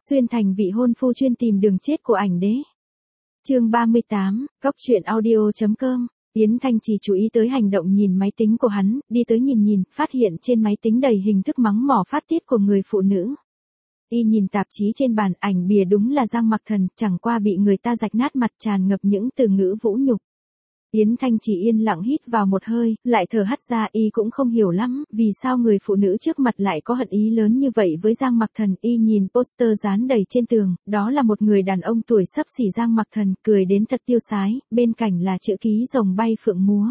Xuyên thành vị hôn phu chuyên tìm đường chết của ảnh đế. Chương 38, Góc truyện audio.com. Yến Thanh Trì chú ý tới hành động nhìn máy tính của hắn, đi tới nhìn, phát hiện trên máy tính đầy hình thức mắng mỏ phát tiết của người phụ nữ. Y nhìn tạp chí trên bàn, ảnh bìa đúng là Giang Mặc Thần, chẳng qua bị người ta rạch nát mặt, tràn ngập những từ ngữ vũ nhục. Yến Thanh Trì yên lặng hít vào một hơi, lại thở hắt ra. Y cũng không hiểu lắm, vì sao người phụ nữ trước mặt lại có hận ý lớn như vậy với Giang Mặc Thần. Y nhìn poster dán đầy trên tường, đó là một người đàn ông tuổi xấp xỉ Giang Mặc Thần, cười đến thật tiêu sái, bên cạnh là chữ ký rồng bay phượng múa.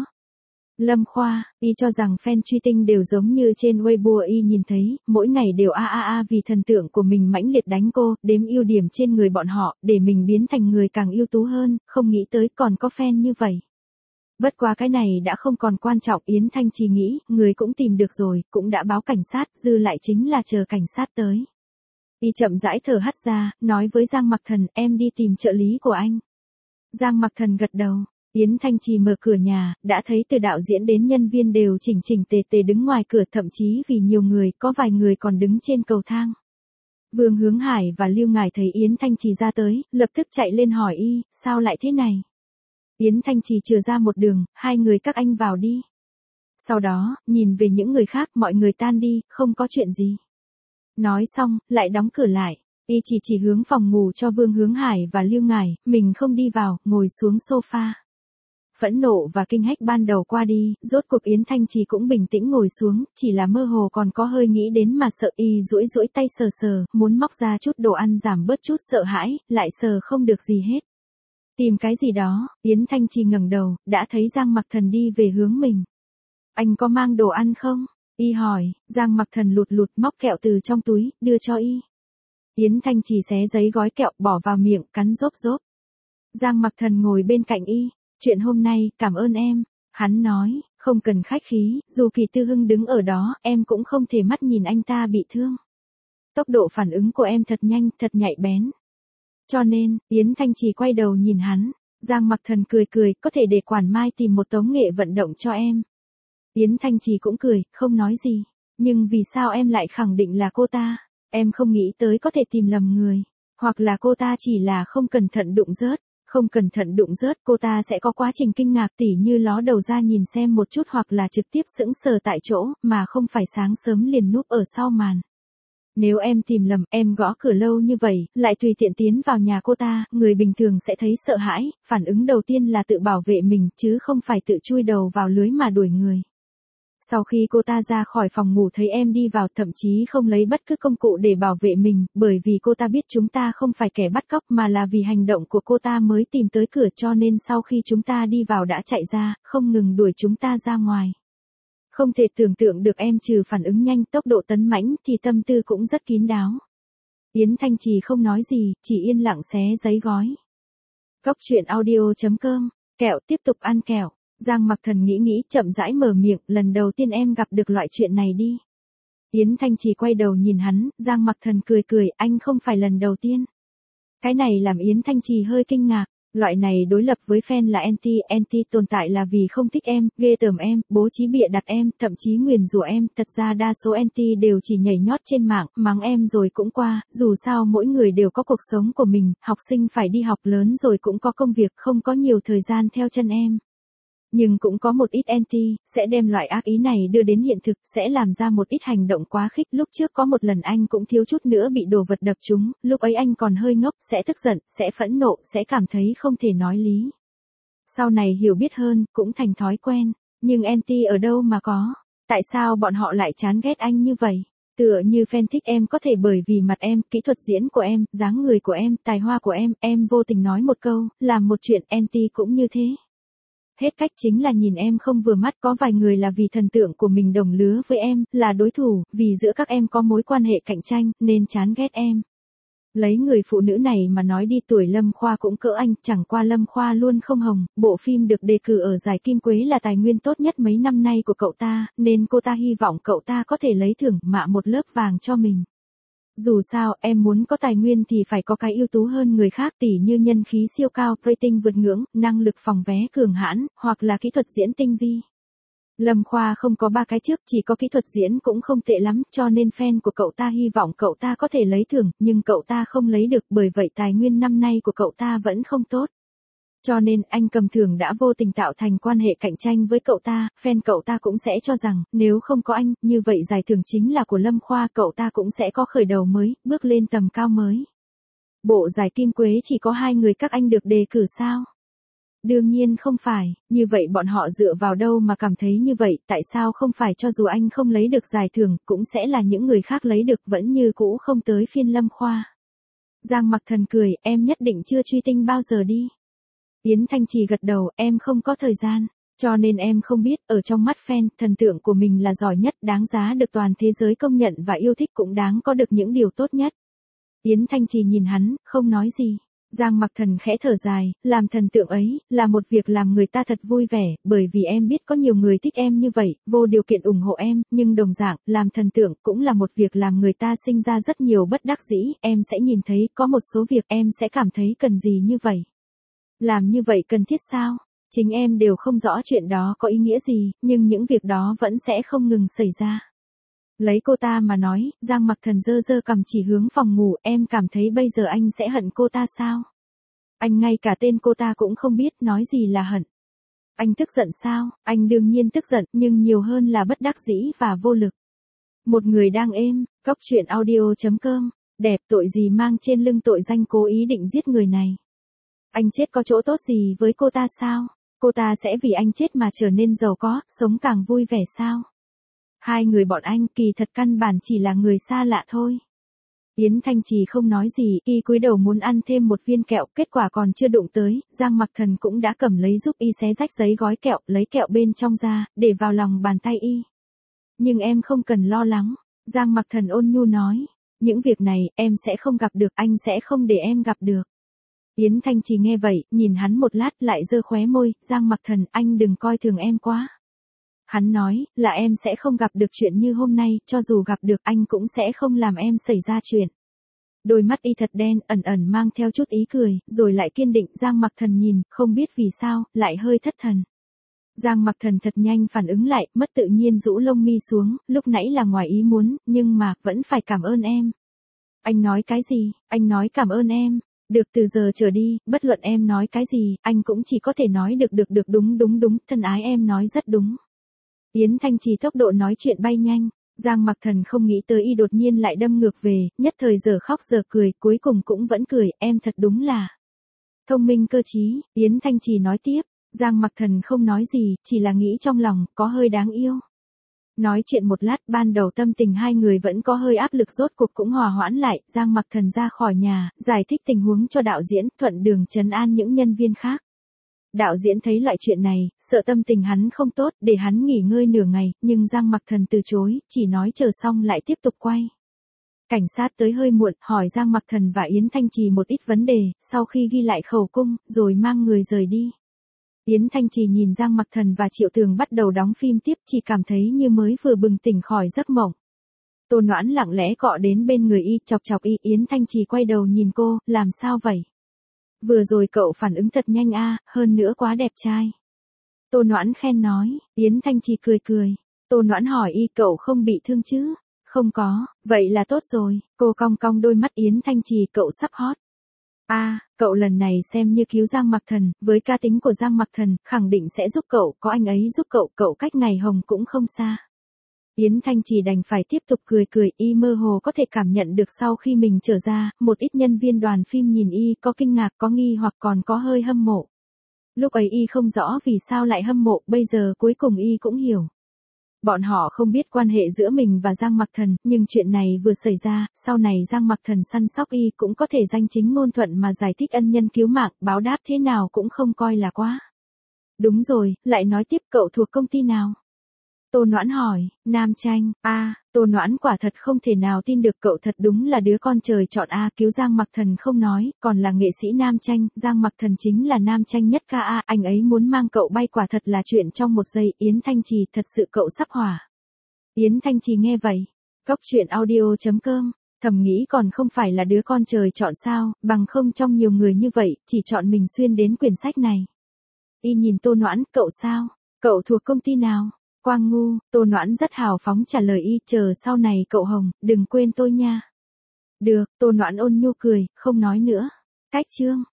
Lâm Khoa. Y cho rằng fan truy tinh đều giống như trên Weibo. Y nhìn thấy, mỗi ngày đều vì thần tượng của mình mãnh liệt đánh cô, đếm ưu điểm trên người bọn họ, để mình biến thành người càng ưu tú hơn, không nghĩ tới còn có fan như vậy. Bất quá cái này đã không còn quan trọng. Yến Thanh Trì nghĩ, người cũng tìm được rồi, cũng đã báo cảnh sát, dư lại chính là chờ cảnh sát tới. Y chậm rãi thở hắt ra, nói với Giang Mặc Thần, em đi tìm trợ lý của anh. Giang Mặc Thần gật đầu. Yến Thanh Trì mở cửa nhà, đã thấy từ đạo diễn đến nhân viên đều chỉnh tề đứng ngoài cửa, thậm chí vì nhiều người, có vài người còn đứng trên cầu thang. Vương Hướng Hải và Lưu Ngải thấy Yến Thanh Trì ra tới, lập tức chạy lên hỏi y, sao lại thế này? Yến Thanh Trì chừa ra một đường, hai người các anh vào đi. Sau đó, nhìn về những người khác, mọi người tan đi, không có chuyện gì. Nói xong, lại đóng cửa lại. Y chỉ hướng phòng ngủ cho Vương Hướng Hải và Lưu Ngải, mình không đi vào, ngồi xuống sofa. Phẫn nộ và kinh hách ban đầu qua đi, rốt cuộc Yến Thanh Trì cũng bình tĩnh ngồi xuống, chỉ là mơ hồ còn có hơi nghĩ đến mà sợ. Y duỗi tay sờ, muốn móc ra chút đồ ăn giảm bớt chút sợ hãi, lại sờ không được gì hết. Tìm cái gì đó, Yến Thanh Trì ngẩng đầu, đã thấy Giang Mặc Thần đi về hướng mình. Anh có mang đồ ăn không? Y hỏi. Giang Mặc Thần lụt móc kẹo từ trong túi, đưa cho y. Yến Thanh Trì xé giấy gói kẹo, bỏ vào miệng, cắn rốp. Giang Mặc Thần ngồi bên cạnh y. Chuyện hôm nay, cảm ơn em. Hắn nói, không cần khách khí, dù Kỳ Tư Hưng đứng ở đó, em cũng không thể mắt nhìn anh ta bị thương. Tốc độ phản ứng của em thật nhanh, thật nhạy bén. Cho nên, Yến Thanh Trì quay đầu nhìn hắn. Giang Mặc Thần cười, có thể để Quản Mai tìm một tống nghệ vận động cho em. Yến Thanh Trì cũng cười, không nói gì. Nhưng vì sao em lại khẳng định là cô ta? Em không nghĩ tới có thể tìm lầm người. Hoặc là cô ta chỉ là không cẩn thận đụng rớt. Không cẩn thận đụng rớt, cô ta sẽ có quá trình kinh ngạc, tỉ như ló đầu ra nhìn xem một chút, hoặc là trực tiếp sững sờ tại chỗ, mà không phải sáng sớm liền núp ở sau màn. Nếu em tìm lầm, em gõ cửa lâu như vậy, lại tùy tiện tiến vào nhà cô ta, người bình thường sẽ thấy sợ hãi, phản ứng đầu tiên là tự bảo vệ mình, chứ không phải tự chui đầu vào lưới mà đuổi người. Sau khi cô ta ra khỏi phòng ngủ thấy em đi vào, thậm chí không lấy bất cứ công cụ để bảo vệ mình, bởi vì cô ta biết chúng ta không phải kẻ bắt cóc mà là vì hành động của cô ta mới tìm tới cửa, cho nên sau khi chúng ta đi vào đã chạy ra, không ngừng đuổi chúng ta ra ngoài. Không thể tưởng tượng được em trừ phản ứng nhanh, tốc độ tấn mãnh thì tâm tư cũng rất kín đáo. Yến Thanh Trì không nói gì, chỉ yên lặng xé giấy gói. Góc truyện audio.com, kẹo tiếp tục ăn kẹo. Giang Mặc Thần nghĩ chậm rãi mở miệng, lần đầu tiên em gặp được loại chuyện này đi. Yến Thanh Trì quay đầu nhìn hắn, Giang Mặc Thần cười, anh không phải lần đầu tiên. Cái này làm Yến Thanh Trì hơi kinh ngạc. Loại này đối lập với fan là anti tồn tại là vì không thích em, ghê tởm em, bố trí bịa đặt em, thậm chí nguyền rủa em. Thật ra đa số anti đều chỉ nhảy nhót trên mạng, mắng em rồi cũng qua, dù sao mỗi người đều có cuộc sống của mình, học sinh phải đi học, lớn rồi cũng có công việc, không có nhiều thời gian theo chân em. Nhưng cũng có một ít anti, sẽ đem loại ác ý này đưa đến hiện thực, sẽ làm ra một ít hành động quá khích. Lúc trước có một lần anh cũng thiếu chút nữa bị đồ vật đập trúng, lúc ấy anh còn hơi ngốc, sẽ tức giận, sẽ phẫn nộ, sẽ cảm thấy không thể nói lý. Sau này hiểu biết hơn, cũng thành thói quen. Nhưng anti ở đâu mà có? Tại sao bọn họ lại chán ghét anh như vậy? Tựa như fan thích em có thể bởi vì mặt em, kỹ thuật diễn của em, dáng người của em, tài hoa của em vô tình nói một câu, làm một chuyện, anti cũng như thế. Hết cách chính là nhìn em không vừa mắt. Có vài người là vì thần tượng của mình đồng lứa với em, là đối thủ, vì giữa các em có mối quan hệ cạnh tranh, nên chán ghét em. Lấy người phụ nữ này mà nói đi, tuổi Lâm Khoa cũng cỡ anh, chẳng qua Lâm Khoa luôn không hồng, bộ phim được đề cử ở giải Kim Quế là tài nguyên tốt nhất mấy năm nay của cậu ta, nên cô ta hy vọng cậu ta có thể lấy thưởng, mạ một lớp vàng cho mình. Dù sao, em muốn có tài nguyên thì phải có cái ưu tú hơn người khác, tỉ như nhân khí siêu cao, rating vượt ngưỡng, năng lực phòng vé cường hãn, hoặc là kỹ thuật diễn tinh vi. Lâm Khoa không có 3 cái trước, chỉ có kỹ thuật diễn cũng không tệ lắm, cho nên fan của cậu ta hy vọng cậu ta có thể lấy thưởng, nhưng cậu ta không lấy được, bởi vậy tài nguyên năm nay của cậu ta vẫn không tốt. Cho nên anh cầm thưởng đã vô tình tạo thành quan hệ cạnh tranh với cậu ta, fan cậu ta cũng sẽ cho rằng, nếu không có anh, như vậy giải thưởng chính là của Lâm Khoa, cậu ta cũng sẽ có khởi đầu mới, bước lên tầm cao mới. Bộ giải Kim Quế chỉ có 2 người các anh được đề cử sao? Đương nhiên không phải, như vậy bọn họ dựa vào đâu mà cảm thấy như vậy, tại sao không phải cho dù anh không lấy được giải thưởng, cũng sẽ là những người khác lấy được, vẫn như cũ không tới phiên Lâm Khoa. Giang Mặc Thần cười, em nhất định chưa truy tinh bao giờ đi. Yến Thanh Trì gật đầu, em không có thời gian, cho nên em không biết, ở trong mắt fan, thần tượng của mình là giỏi nhất, đáng giá được toàn thế giới công nhận và yêu thích, cũng đáng có được những điều tốt nhất. Yến Thanh Trì nhìn hắn, không nói gì. Giang Mặc Thần khẽ thở dài, làm thần tượng ấy, là một việc làm người ta thật vui vẻ, bởi vì em biết có nhiều người thích em như vậy, vô điều kiện ủng hộ em, nhưng đồng dạng, làm thần tượng cũng là một việc làm người ta sinh ra rất nhiều bất đắc dĩ, em sẽ nhìn thấy, có một số việc em sẽ cảm thấy cần gì như vậy. Làm như vậy cần thiết sao? Chính em đều không rõ chuyện đó có ý nghĩa gì, nhưng những việc đó vẫn sẽ không ngừng xảy ra. Lấy cô ta mà nói, Giang Mặc Thần giơ giơ cằm chỉ hướng phòng ngủ, em cảm thấy bây giờ anh sẽ hận cô ta sao? Anh ngay cả tên cô ta cũng không biết, nói gì là hận. Anh tức giận sao? Anh đương nhiên tức giận, nhưng nhiều hơn là bất đắc dĩ và vô lực. Một người đang êm, Cóc Truyện Audio.com, đẹp tội gì mang trên lưng tội danh cố ý định giết người này. Anh chết có chỗ tốt gì với cô ta sao? Cô ta sẽ vì anh chết mà trở nên giàu có, sống càng vui vẻ sao? 2 người bọn anh kỳ thật căn bản chỉ là người xa lạ thôi. Yến Thanh Trì không nói gì, y cúi đầu muốn ăn thêm một viên kẹo, kết quả còn chưa đụng tới, Giang Mặc Thần cũng đã cầm lấy giúp y xé rách giấy gói kẹo, lấy kẹo bên trong ra, để vào lòng bàn tay y. Nhưng em không cần lo lắng, Giang Mặc Thần ôn nhu nói, những việc này, em sẽ không gặp được, anh sẽ không để em gặp được. Yến Thanh Trì nghe vậy, nhìn hắn một lát lại giơ khóe môi, Giang Mặc Thần, anh đừng coi thường em quá. Hắn nói, là em sẽ không gặp được chuyện như hôm nay, cho dù gặp được anh cũng sẽ không làm em xảy ra chuyện. Đôi mắt y thật đen, ẩn ẩn mang theo chút ý cười, rồi lại kiên định, Giang Mặc Thần nhìn, không biết vì sao, lại hơi thất thần. Giang Mặc Thần thật nhanh phản ứng lại, mất tự nhiên rũ lông mi xuống, lúc nãy là ngoài ý muốn, nhưng mà, vẫn phải cảm ơn em. Anh nói cái gì? Anh nói cảm ơn em. Được, từ giờ trở đi, bất luận em nói cái gì, anh cũng chỉ có thể nói được đúng, thân ái em nói rất đúng. Yến Thanh Trì tốc độ nói chuyện bay nhanh, Giang Mặc Thần không nghĩ tới y đột nhiên lại đâm ngược về, nhất thời giờ khóc giờ cười, cuối cùng cũng vẫn cười, em thật đúng là thông minh cơ trí, Yến Thanh Trì nói tiếp, Giang Mặc Thần không nói gì, chỉ là nghĩ trong lòng, có hơi đáng yêu. Nói chuyện một lát, ban đầu tâm tình 2 người vẫn có hơi áp lực, rốt cuộc cũng hòa hoãn lại, Giang Mặc Thần ra khỏi nhà, giải thích tình huống cho đạo diễn, thuận đường trấn an những nhân viên khác. Đạo diễn thấy loại chuyện này, sợ tâm tình hắn không tốt, để hắn nghỉ ngơi nửa ngày, nhưng Giang Mặc Thần từ chối, chỉ nói chờ xong lại tiếp tục quay. Cảnh sát tới hơi muộn, hỏi Giang Mặc Thần và Yến Thanh Trì một ít vấn đề, sau khi ghi lại khẩu cung, rồi mang người rời đi. Yến Thanh Trì nhìn Giang Mặc Thần và Triệu Tường bắt đầu đóng phim tiếp, chỉ cảm thấy như mới vừa bừng tỉnh khỏi giấc mộng. Tô Noãn lặng lẽ cọ đến bên người y, chọc chọc y, Yến Thanh Trì quay đầu nhìn cô, làm sao vậy? Vừa rồi cậu phản ứng thật nhanh a, hơn nữa quá đẹp trai. Tô Noãn khen nói, Yến Thanh Trì cười cười. Tô Noãn hỏi y, cậu không bị thương chứ? Không có, vậy là tốt rồi. Cô cong cong đôi mắt, Yến Thanh Trì, cậu sắp hot. Cậu lần này xem như cứu Giang Mặc Thần, với cá tính của Giang Mặc Thần, khẳng định sẽ giúp cậu, có anh ấy giúp cậu cách ngày hồng cũng không xa. Yến Thanh Trì đành phải tiếp tục cười cười, y mơ hồ có thể cảm nhận được sau khi mình trở ra, một ít nhân viên đoàn phim nhìn y có kinh ngạc, có nghi hoặc còn có hơi hâm mộ. Lúc ấy y không rõ vì sao lại hâm mộ, bây giờ cuối cùng y cũng hiểu. Bọn họ không biết quan hệ giữa mình và Giang Mặc Thần, nhưng chuyện này vừa xảy ra, sau này Giang Mặc Thần săn sóc y cũng có thể danh chính ngôn thuận mà giải thích ân nhân cứu mạng, báo đáp thế nào cũng không coi là quá. Đúng rồi, lại nói tiếp, cậu thuộc công ty nào? Tô Noãn hỏi, Nam Chanh, Tô Noãn quả thật không thể nào tin được, cậu thật đúng là đứa con trời chọn cứu Giang Mặc Thần không nói, còn là nghệ sĩ Nam Chanh, Giang Mặc Thần chính là Nam Chanh nhất ca anh ấy muốn mang cậu bay quả thật là chuyện trong một giây, Yến Thanh Trì, thật sự cậu sắp hỏa. Yến Thanh Trì nghe vậy, Cóc Truyện Audio.com, thầm nghĩ còn không phải là đứa con trời chọn sao, bằng không trong nhiều người như vậy, chỉ chọn mình xuyên đến quyển sách này. Y nhìn Tô Noãn, cậu sao? Cậu thuộc công ty nào? Quang ngu, Tô Noãn rất hào phóng trả lời y, chờ sau này cậu Hồng, đừng quên tôi nha. Được, Tô Noãn ôn nhu cười, không nói nữa. Cách chương